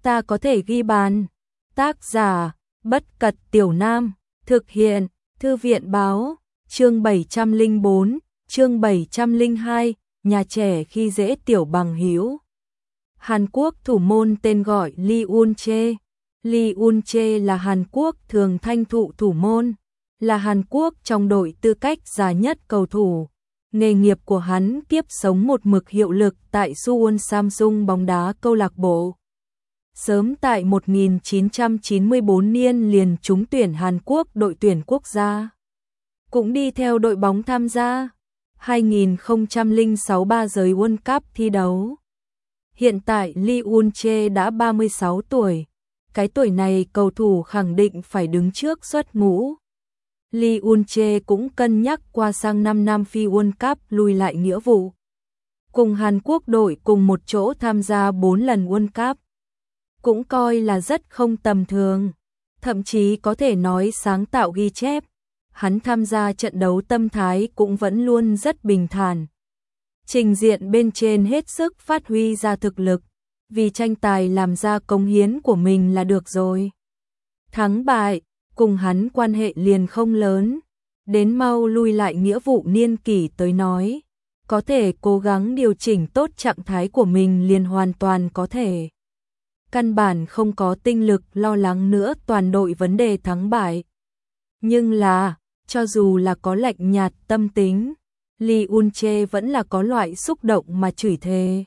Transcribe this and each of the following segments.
ta có thể ghi bàn. Tác giả, Bất Cật Tiểu Nam, thực hiện, Thư viện Báo, chương 704, chương 702, nhà trẻ khi dễ tiểu bằng hữu. Hàn Quốc thủ môn tên gọi Lee Eun-chae. Lee Eun-chae là Hàn Quốc thường thanh thụ thủ môn, là Hàn Quốc trong đội tư cách già nhất cầu thủ. Nghề nghiệp của hắn kiếp sống một mực hiệu lực tại Suwon Samsung bóng đá câu lạc bộ. Sớm tại 1994 niên liền trúng tuyển Hàn Quốc đội tuyển quốc gia. Cũng đi theo đội bóng tham gia 2006 ba giới World Cup thi đấu. Hiện tại Lee Eun-chae đã 36 tuổi. Cái tuổi này cầu thủ khẳng định phải đứng trước xuất ngũ. Lee Eun-chae cũng cân nhắc qua sang 5 năm Phi World Cup lùi lại nghĩa vụ. Cùng Hàn Quốc đội cùng một chỗ tham gia 4 lần World Cup. Cũng coi là rất không tầm thường. Thậm chí có thể nói sáng tạo ghi chép. Hắn tham gia trận đấu tâm thái cũng vẫn luôn rất bình thản. Trình diện bên trên hết sức phát huy ra thực lực. Vì tranh tài làm ra cống hiến của mình là được rồi. Thắng bại, cùng hắn quan hệ liền không lớn. Đến mau lui lại nghĩa vụ niên kỷ tới nói. Có thể cố gắng điều chỉnh tốt trạng thái của mình liền hoàn toàn có thể. Căn bản không có tinh lực lo lắng nữa toàn đội vấn đề thắng bại. Nhưng là, cho dù là có lạnh nhạt tâm tính, Lee Eun-chae vẫn là có loại xúc động mà chửi thề.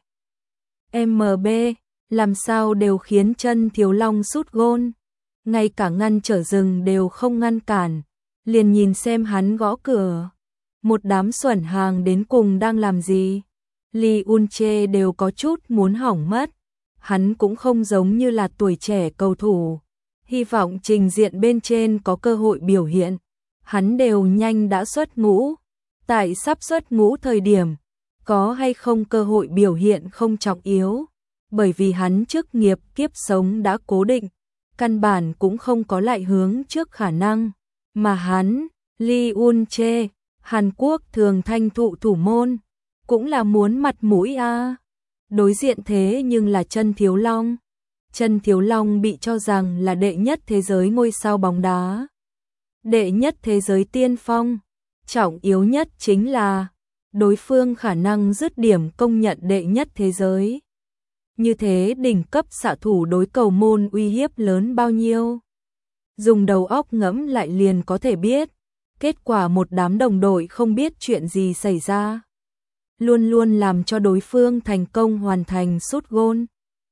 MB, làm sao đều khiến chân Thiếu Long sút gôn, ngay cả ngăn trở rừng đều không ngăn cản, liền nhìn xem hắn gõ cửa. Một đám xuẩn hàng đến cùng đang làm gì? Lee Eun-chae đều có chút muốn hỏng mất. Hắn cũng không giống như là tuổi trẻ cầu thủ, hy vọng trình diện bên trên có cơ hội biểu hiện. Hắn đều nhanh đã xuất ngũ, tại sắp xuất ngũ thời điểm, có hay không cơ hội biểu hiện không trọng yếu, bởi vì hắn chức nghiệp kiếp sống đã cố định, căn bản cũng không có lại hướng trước khả năng, mà hắn, Lee Eun-chae, Hàn Quốc thường thanh thụ thủ môn, cũng là muốn mặt mũi a. Đối diện thế nhưng là Chân Thiếu Long. Chân Thiếu Long bị cho rằng là đệ nhất thế giới ngôi sao bóng đá. Đệ nhất thế giới tiên phong. Trọng yếu nhất chính là đối phương khả năng dứt điểm công nhận đệ nhất thế giới. Như thế đỉnh cấp xạ thủ đối cầu môn uy hiếp lớn bao nhiêu. Dùng đầu óc ngẫm lại liền có thể biết. Kết quả một đám đồng đội không biết chuyện gì xảy ra. Luôn luôn làm cho đối phương thành công hoàn thành sút gôn.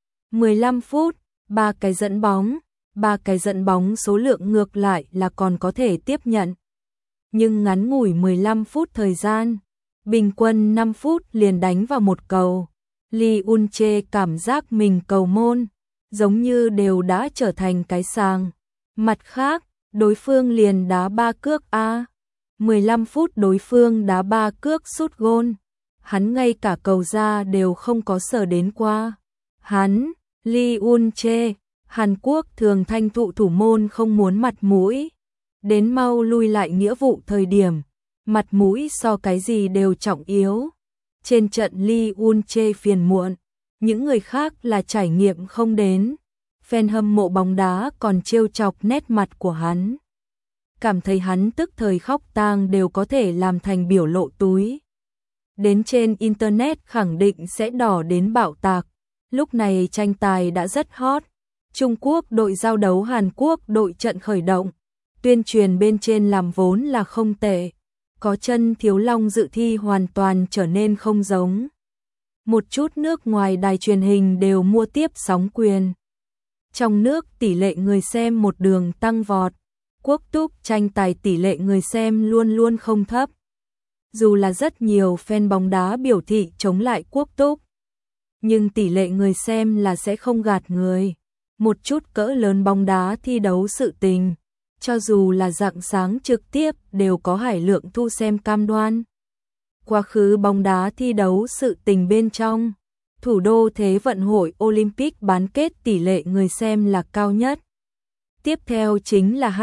15 phút, 3 cái dẫn bóng, 3 cái dẫn bóng số lượng ngược lại là còn có thể tiếp nhận. Nhưng ngắn ngủi 15 phút thời gian, bình quân 5 phút liền đánh vào một cầu. Lee Eun-chae cảm giác mình cầu môn, giống như đều đã trở thành cái sàng. Mặt khác, đối phương liền đá 3 cước a. 15 phút đối phương đá 3 cước sút gôn. Hắn ngay cả cầu ra đều không có sở đến qua. Hắn, Lee Eun-chae, Hàn Quốc thường thanh thụ thủ môn không muốn mặt mũi. Đến mau lui lại nghĩa vụ thời điểm, mặt mũi so cái gì đều trọng yếu. Trên trận Lee Eun-chae phiền muộn, những người khác là trải nghiệm không đến. Fan hâm mộ bóng đá còn trêu chọc nét mặt của hắn. Cảm thấy hắn tức thời khóc tang đều có thể làm thành biểu lộ túi. Đến trên Internet khẳng định sẽ đỏ đến bạo tạc. Lúc này tranh tài đã rất hot. Trung Quốc đội giao đấu Hàn Quốc đội trận khởi động. Tuyên truyền bên trên làm vốn là không tệ. Có Chân Thiếu Long dự thi hoàn toàn trở nên không giống. Một chút nước ngoài đài truyền hình đều mua tiếp sóng quyền. Trong nước tỷ lệ người xem một đường tăng vọt. Quốc túc tranh tài tỷ lệ người xem luôn luôn không thấp. Dù là rất nhiều fan bóng đá biểu thị chống lại quốc túc, nhưng tỷ lệ người xem là sẽ không gạt người. Một chút cỡ lớn bóng đá thi đấu sự tình, cho dù là rạng sáng trực tiếp đều có hải lượng thu xem cam đoan. Quá khứ bóng đá thi đấu sự tình bên trong, thủ đô Thế vận hội Olympic bán kết tỷ lệ người xem là cao nhất. Tiếp theo chính là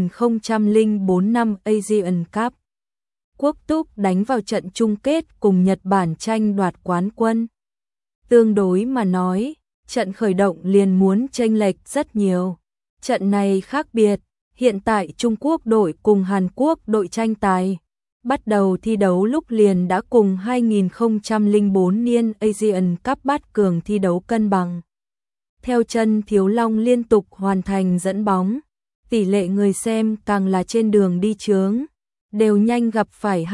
2004 năm Asian Cup. Quốc túc đánh vào trận chung kết cùng Nhật Bản tranh đoạt quán quân. Tương đối mà nói, trận khởi động liền muốn chênh lệch rất nhiều. Trận này khác biệt, hiện tại Trung Quốc đội cùng Hàn Quốc đội tranh tài. Bắt đầu thi đấu lúc liền đã cùng 2004 niên Asian Cup bát cường thi đấu cân bằng. Theo Chân Thiếu Long liên tục hoàn thành dẫn bóng, tỷ lệ người xem càng là trên đường đi chướng, đều nhanh gặp phải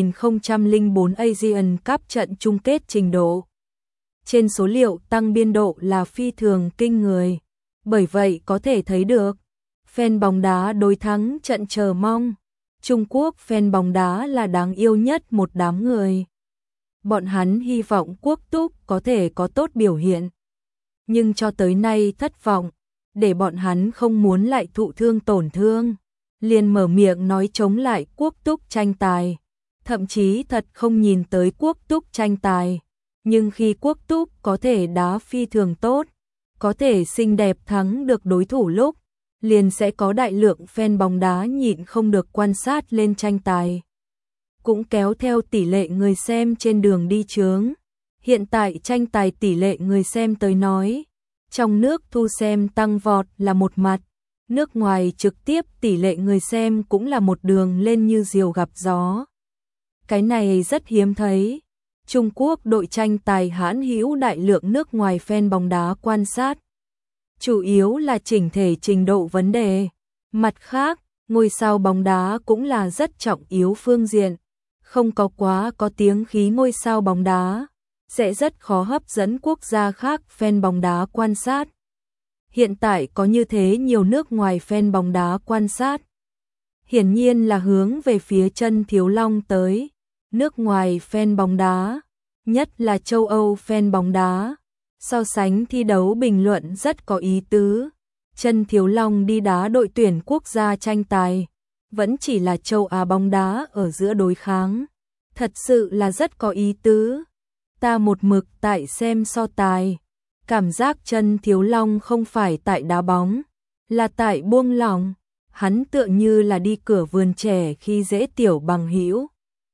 2004 Asian Cup trận chung kết trình độ. Trên số liệu tăng biên độ là phi thường kinh người, bởi vậy có thể thấy được, fan bóng đá đối thắng trận chờ mong. Trung Quốc fan bóng đá là đáng yêu nhất một đám người. Bọn hắn hy vọng Quốc Túc có thể có tốt biểu hiện, nhưng cho tới nay thất vọng, để bọn hắn không muốn lại thụ thương tổn thương, liền mở miệng nói chống lại Quốc Túc tranh tài, thậm chí thật không nhìn tới Quốc Túc tranh tài. Nhưng khi Quốc Túc có thể đá phi thường tốt, có thể xinh đẹp thắng được đối thủ lúc, liền sẽ có đại lượng fan bóng đá nhịn không được quan sát lên tranh tài. Cũng kéo theo tỷ lệ người xem trên đường đi chướng. Hiện tại tranh tài tỷ lệ người xem tới nói, trong nước thu xem tăng vọt là một mặt, nước ngoài trực tiếp tỷ lệ người xem cũng là một đường lên như diều gặp gió. Cái này rất hiếm thấy. Trung Quốc đội tranh tài hãn hữu đại lượng nước ngoài fan bóng đá quan sát. Chủ yếu là chỉnh thể trình độ vấn đề. Mặt khác, ngôi sao bóng đá cũng là rất trọng yếu phương diện. Không có quá có tiếng khí ngôi sao bóng đá, sẽ rất khó hấp dẫn quốc gia khác fan bóng đá quan sát. Hiện tại có như thế nhiều nước ngoài fan bóng đá quan sát, hiển nhiên là hướng về phía Chân Thiếu Long tới. Nước ngoài fan bóng đá, nhất là châu Âu fan bóng đá, so sánh thi đấu bình luận rất có ý tứ. Chân Thiếu Long đi đá đội tuyển quốc gia tranh tài, vẫn chỉ là châu Á bóng đá ở giữa đối kháng, thật sự là rất có ý tứ. Ta một mực tại xem so tài, cảm giác Chân Thiếu Long không phải tại đá bóng, là tại buông lỏng, hắn tựa như là đi cửa vườn trẻ khi dễ tiểu bằng hữu.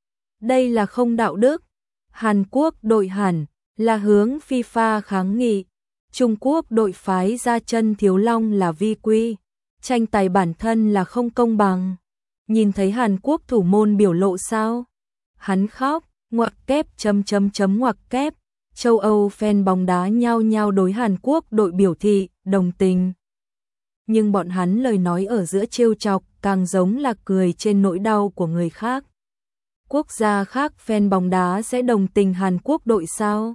Đây là không đạo đức. Hàn Quốc đội hẳn là hướng FIFA kháng nghị, Trung Quốc đội phái ra Chân Thiếu Long là vi quy, tranh tài bản thân là không công bằng. Nhìn thấy Hàn Quốc thủ môn biểu lộ sao? Hắn khóc, ngoặc kép ngoặc kép. Châu Âu fan bóng đá nhao nhao đối Hàn Quốc đội biểu thị đồng tình. Nhưng bọn hắn lời nói ở giữa trêu chọc càng giống là cười trên nỗi đau của người khác. Quốc gia khác fan bóng đá sẽ đồng tình Hàn Quốc đội sao?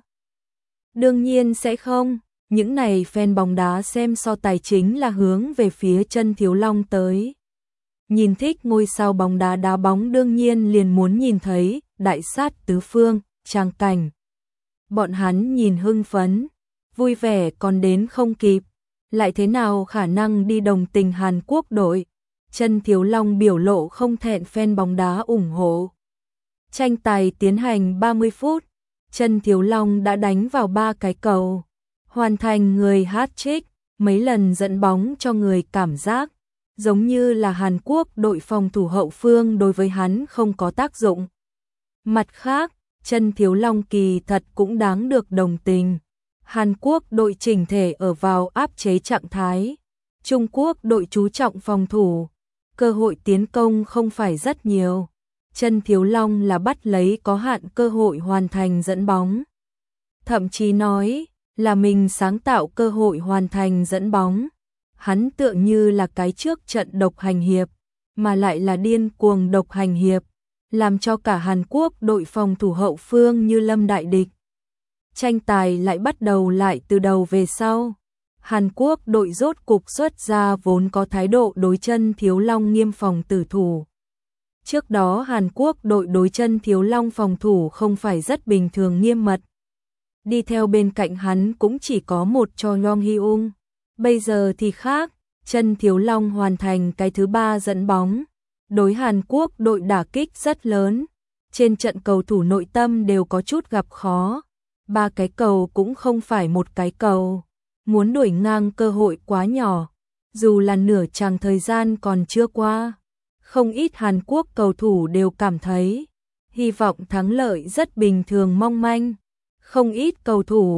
Đương nhiên sẽ không, những này fan bóng đá xem so tài chính là hướng về phía Chân Thiếu Long tới. Nhìn thích ngôi sao bóng đá đá bóng đương nhiên liền muốn nhìn thấy đại sát tứ phương, tràng cảnh. Bọn hắn nhìn hưng phấn, vui vẻ còn đến không kịp, lại thế nào khả năng đi đồng tình Hàn Quốc đội? Chân Thiếu Long biểu lộ không thẹn fan bóng đá ủng hộ. Tranh tài tiến hành 30 phút, Chân Thiếu Long đã đánh vào 3 cái cầu, hoàn thành người hat-trick, mấy lần dẫn bóng cho người cảm giác giống như là Hàn Quốc đội phòng thủ hậu phương đối với hắn không có tác dụng. Mặt khác, Chân Thiếu Long kỳ thật cũng đáng được đồng tình. Hàn Quốc đội chỉnh thể ở vào áp chế trạng thái, Trung Quốc đội chú trọng phòng thủ, cơ hội tiến công không phải rất nhiều. Chân Thiếu Long là bắt lấy có hạn cơ hội hoàn thành dẫn bóng. Thậm chí nói là mình sáng tạo cơ hội hoàn thành dẫn bóng. Hắn tựa như là cái trước trận độc hành hiệp, mà lại là điên cuồng độc hành hiệp, làm cho cả Hàn Quốc đội phòng thủ hậu phương như lâm đại địch. Tranh tài lại bắt đầu lại từ đầu về sau. Hàn Quốc đội rốt cục xuất ra vốn có thái độ đối Chân Thiếu Long nghiêm phòng tử thủ. Trước đó Hàn Quốc đội đối Chân Thiếu Long phòng thủ không phải rất bình thường nghiêm mật. Đi theo bên cạnh hắn cũng chỉ có một Cho Yong Hyung. Bây giờ thì khác, Chân Thiếu Long hoàn thành cái thứ 3 dẫn bóng. Đối Hàn Quốc đội đả kích rất lớn. Trên trận cầu thủ nội tâm đều có chút gặp khó. 3 cái cầu cũng không phải một cái cầu. Muốn đuổi ngang cơ hội quá nhỏ. Dù là nửa chặng thời gian còn chưa qua. Không ít Hàn Quốc cầu thủ đều cảm thấy hy vọng thắng lợi rất bình thường mong manh. Không ít cầu thủ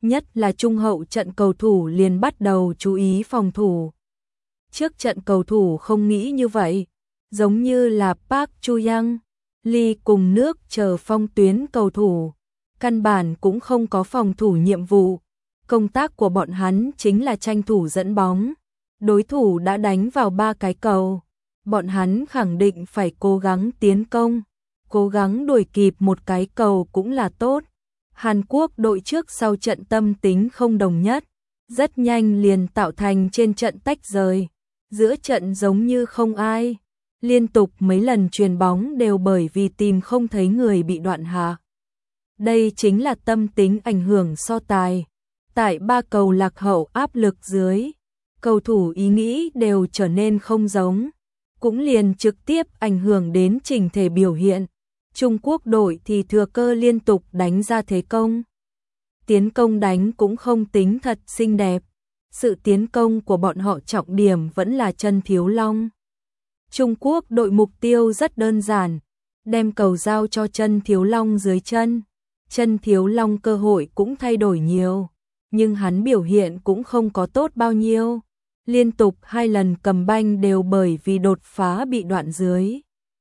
nhất là trung hậu trận cầu thủ liền bắt đầu chú ý phòng thủ. Trước trận cầu thủ không nghĩ như vậy, giống như là Park Chu-young, Lee cùng nước chờ phong tuyến cầu thủ, căn bản cũng không có phòng thủ nhiệm vụ. Công tác của bọn hắn chính là tranh thủ dẫn bóng. Đối thủ đã đánh vào 3 cái cầu, bọn hắn khẳng định phải cố gắng tiến công, cố gắng đuổi kịp một cái cầu cũng là tốt. Hàn Quốc đội trước sau trận tâm tính không đồng nhất, rất nhanh liền tạo thành trên trận tách rời, giữa trận giống như không ai. Liên tục mấy lần chuyền bóng đều bởi vì tìm không thấy người bị đoạn hạ. Đây chính là tâm tính ảnh hưởng so tài. Tại 3 cầu lạc hậu áp lực dưới, cầu thủ ý nghĩ đều trở nên không giống, cũng liền trực tiếp ảnh hưởng đến chỉnh thể biểu hiện. Trung Quốc đội thì thừa cơ liên tục đánh ra thế công. Tiến công đánh cũng không tính thật xinh đẹp. Sự tiến công của bọn họ trọng điểm vẫn là Chân Thiếu Long. Trung Quốc đội mục tiêu rất đơn giản, đem cầu giao cho Chân Thiếu Long dưới chân. Chân Thiếu Long cơ hội cũng thay đổi nhiều, nhưng hắn biểu hiện cũng không có tốt bao nhiêu. Liên tục 2 lần cầm banh đều bởi vì đột phá bị đoạn dưới.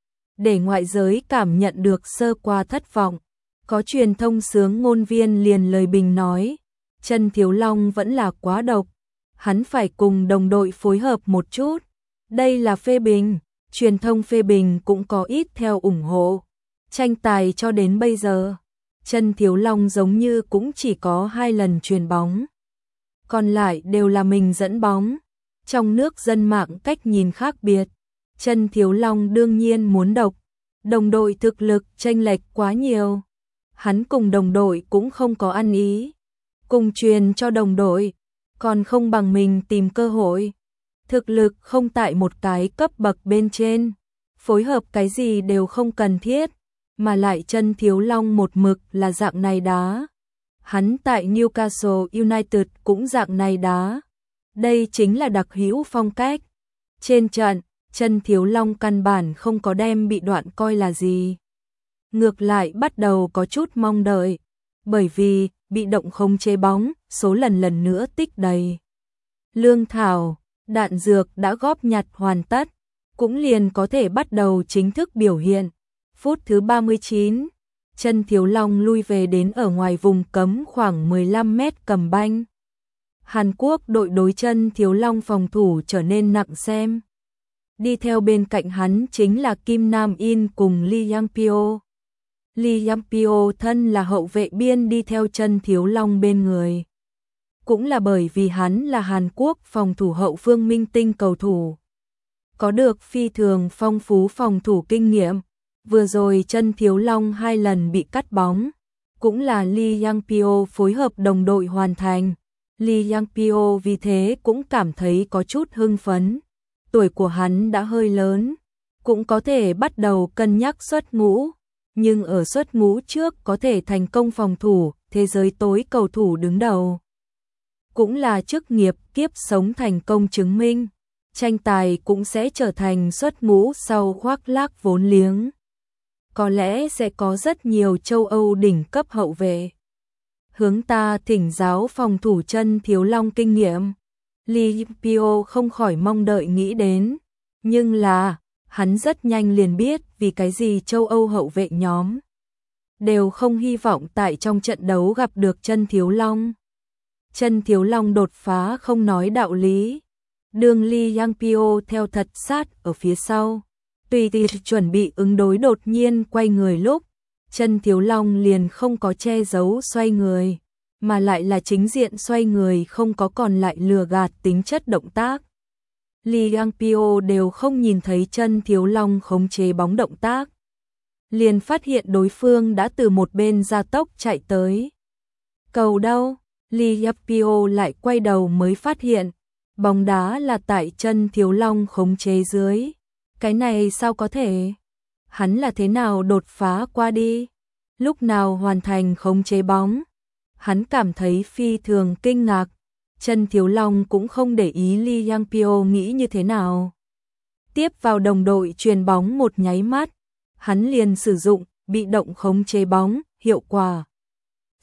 Để ngoại giới cảm nhận được sơ qua thất vọng, có truyền thông sướng ngôn viên liền lời bình nói, Chân Thiếu Long vẫn là quá độc, hắn phải cùng đồng đội phối hợp một chút. Đây là phê bình, truyền thông phê bình cũng có ít theo ủng hộ. Tranh tài cho đến bây giờ, Chân Thiếu Long giống như cũng chỉ có 2 lần chuyền bóng, còn lại đều là mình dẫn bóng. Trong nước dân mạng cách nhìn khác biệt, Chân Thiếu Long đương nhiên muốn độc, đồng đội thực lực chênh lệch quá nhiều. Hắn cùng đồng đội cũng không có ăn ý, cùng truyền cho đồng đội, còn không bằng mình tìm cơ hội. Thực lực không tại một cái cấp bậc bên trên, phối hợp cái gì đều không cần thiết, mà lại Chân Thiếu Long một mực là dạng này đá. Hắn tại Newcastle United cũng dạng này đá. Đây chính là đặc hữu phong cách. Trên trận, Chân Thiếu Long căn bản không có đem bị đoạn coi là gì. Ngược lại bắt đầu có chút mong đợi, bởi vì bị động không chế bóng, số lần nữa tích đầy. Lương thảo, đạn dược đã góp nhặt hoàn tất, cũng liền có thể bắt đầu chính thức biểu hiện. Phút thứ 39, Chân Thiếu Long lui về đến ở ngoài vùng cấm khoảng 15 mét cầm banh. Hàn Quốc đội đối Chân Thiếu Long phòng thủ trở nên nặng xem. Đi theo bên cạnh hắn chính là Kim Nam In cùng Lee Yang-pyo. Lee Yang-pyo thân là hậu vệ biên đi theo Chân Thiếu Long bên người. Cũng là bởi vì hắn là Hàn Quốc phòng thủ hậu phương minh tinh cầu thủ, có được phi thường phong phú phòng thủ kinh nghiệm. Vừa rồi Chân Thiếu Long 2 lần bị cắt bóng, cũng là Lee Yang-pyo phối hợp đồng đội hoàn thành. Lee Yang-pyo vì thế cũng cảm thấy có chút hưng phấn. Tuổi của hắn đã hơi lớn, cũng có thể bắt đầu cân nhắc xuất ngũ, nhưng ở xuất ngũ trước có thể thành công phòng thủ thế giới tối cầu thủ đứng đầu, cũng là chức nghiệp kiếp sống thành công chứng minh. Tranh tài cũng sẽ trở thành xuất ngũ sau khoác lác vốn liếng. Có lẽ sẽ có rất nhiều châu Âu đỉnh cấp hậu vệ hướng ta thỉnh giáo phòng thủ Chân Thiếu Long kinh nghiệm. Lee Yang-pyo không khỏi mong đợi nghĩ đến, nhưng là hắn rất nhanh liền biết vì cái gì châu Âu hậu vệ nhóm đều không hy vọng tại trong trận đấu gặp được Chân Thiếu Long. Chân Thiếu Long đột phá không nói đạo lý, đường Lee Yang-pyo theo thật sát ở phía sau, tùy chuẩn bị ứng đối đột nhiên quay người lúc Chân Thiếu Long liền không có che giấu xoay người, mà lại là chính diện xoay người, không có còn lại lừa gạt tính chất động tác. Lee Yang-pyo đều không nhìn thấy Chân Thiếu Long khống chế bóng động tác, liền phát hiện đối phương đã từ một bên gia tốc chạy tới. Cầu đâu? Lee Yang-pyo lại quay đầu mới phát hiện, bóng đá là tại Chân Thiếu Long khống chế dưới. Cái này sao có thể? Hắn là thế nào đột phá qua đi? Lúc nào hoàn thành khống chế bóng? Hắn cảm thấy phi thường kinh ngạc. Chân Thiếu Long cũng không để ý Lee Yang-pyo nghĩ như thế nào. Tiếp vào đồng đội truyền bóng một nháy mắt, hắn liền sử dụng bị động khống chế bóng, hiệu quả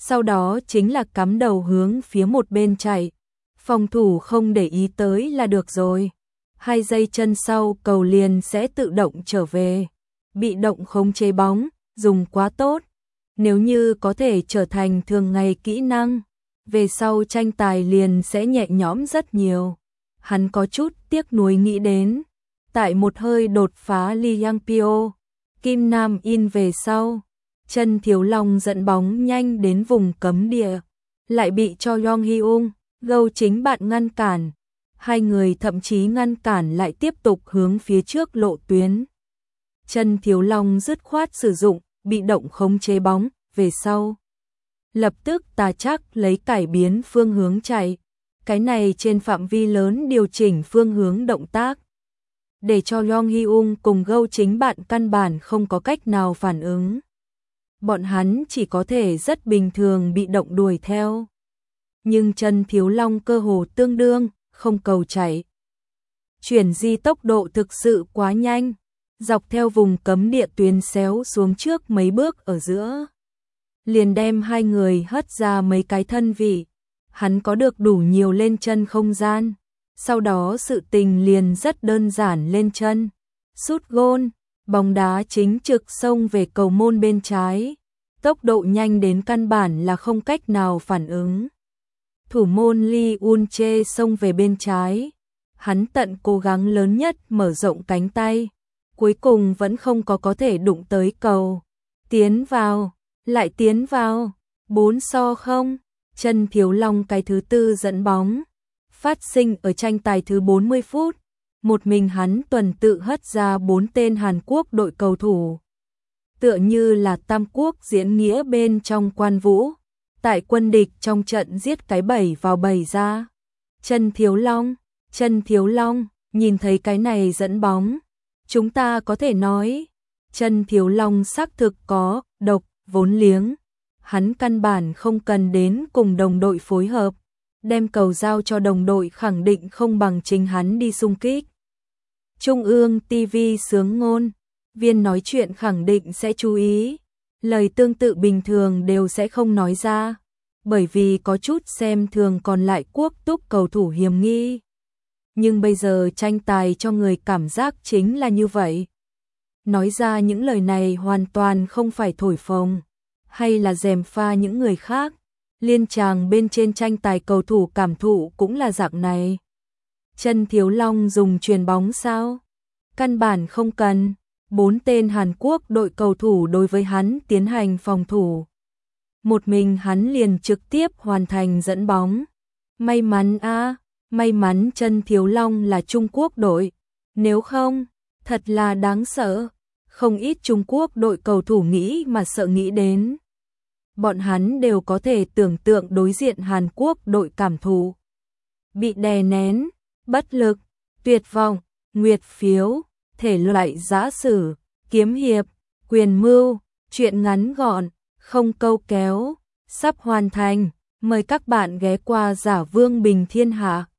sau đó chính là cắm đầu hướng phía một bên chạy. Phòng thủ không để ý tới là được rồi. 2 giây chân sau cầu liền sẽ tự động trở về. Bị động khống chế bóng, dùng quá tốt. Nếu như có thể trở thành thường ngày kỹ năng, về sau tranh tài liền sẽ nhẹ nhõm rất nhiều. Hắn có chút tiếc nuối nghĩ đến. Tại một hơi đột phá Li Yangpyo, Kim Nam In về sau, Chân Thiếu Long dẫn bóng nhanh đến vùng cấm địa, lại bị cho Yong Hyung, Gâu Chính Bạn ngăn cản. Hai người thậm chí ngăn cản lại tiếp tục hướng phía trước lộ tuyến. Chân Thiếu Long dứt khoát sử dụng bị động khống chế bóng về sau. Lập tức Tà Trác lấy cải biến phương hướng chạy. Cái này trên phạm vi lớn điều chỉnh phương hướng động tác, để cho Yong Hyung cùng Gâu Chính Bạn căn bản không có cách nào phản ứng. Bọn hắn chỉ có thể rất bình thường bị động đuổi theo. Nhưng Chân Thiếu Long cơ hồ tương đương, không cầu chạy. Chuyển di tốc độ thực sự quá nhanh, dọc theo vùng cấm địa tuyến xéo xuống trước mấy bước ở giữa. Liền đem hai người hất ra mấy cái thân vị. Hắn có được đủ nhiều lên chân không gian. Sau đó sự tình liền rất đơn giản lên chân. Sút gôn, bóng đá chính trực xông về cầu môn bên trái. Tốc độ nhanh đến căn bản là không cách nào phản ứng. Thủ môn Lee Un-che xông về bên trái. Hắn tận cố gắng lớn nhất mở rộng cánh tay. Cuối cùng vẫn không có thể đụng tới cầu. Tiến vào, lại tiến vào. 4-0. Chân Thiếu Long cái thứ tư dẫn bóng. Phát sinh ở tranh tài thứ 40 phút. Một mình hắn tuần tự hất ra 4 tên Hàn Quốc đội cầu thủ. Tựa như là Tam Quốc diễn nghĩa bên trong Quan Vũ. Tại quân địch trong trận giết cái 7 vào 7 ra. Chân Thiếu Long, nhìn thấy cái này dẫn bóng. Chúng ta có thể nói, Chân Thiếu Long xác thực có độc, vốn liếng. Hắn căn bản không cần đến cùng đồng đội phối hợp. Đem cầu giao cho đồng đội khẳng định không bằng chính hắn đi xung kích. Trung ương TV sướng ngôn, viên nói chuyện khẳng định sẽ chú ý. Lời tương tự bình thường đều sẽ không nói ra, bởi vì có chút xem thường còn lại quốc túc cầu thủ hiểm nghi. Nhưng bây giờ tranh tài cho người cảm giác chính là như vậy. Nói ra những lời này hoàn toàn không phải thổi phồng, hay là gièm pha những người khác. Liên tràng bên trên tranh tài cầu thủ cảm thụ cũng là dạng này. Chân Thiếu Long dùng chuyền bóng sao? Căn bản không cần. 4 tên Hàn Quốc đội cầu thủ đối với hắn tiến hành phòng thủ. Một mình hắn liền trực tiếp hoàn thành dẫn bóng. May mắn may mắn Chân Thiếu Long là Trung Quốc đội. Nếu không, thật là đáng sợ. Không ít Trung Quốc đội cầu thủ nghĩ mà sợ nghĩ đến. Bọn hắn đều có thể tưởng tượng đối diện Hàn Quốc đội cảm thụ. Bị đè nén, bất lực, tuyệt vọng, nguyệt phiếu, thể loại giã sử, kiếm hiệp, quyền mưu, truyện ngắn gọn, không câu kéo, sắp hoàn thành. Mời các bạn ghé qua Giả Vương Bình Thiên Hạ.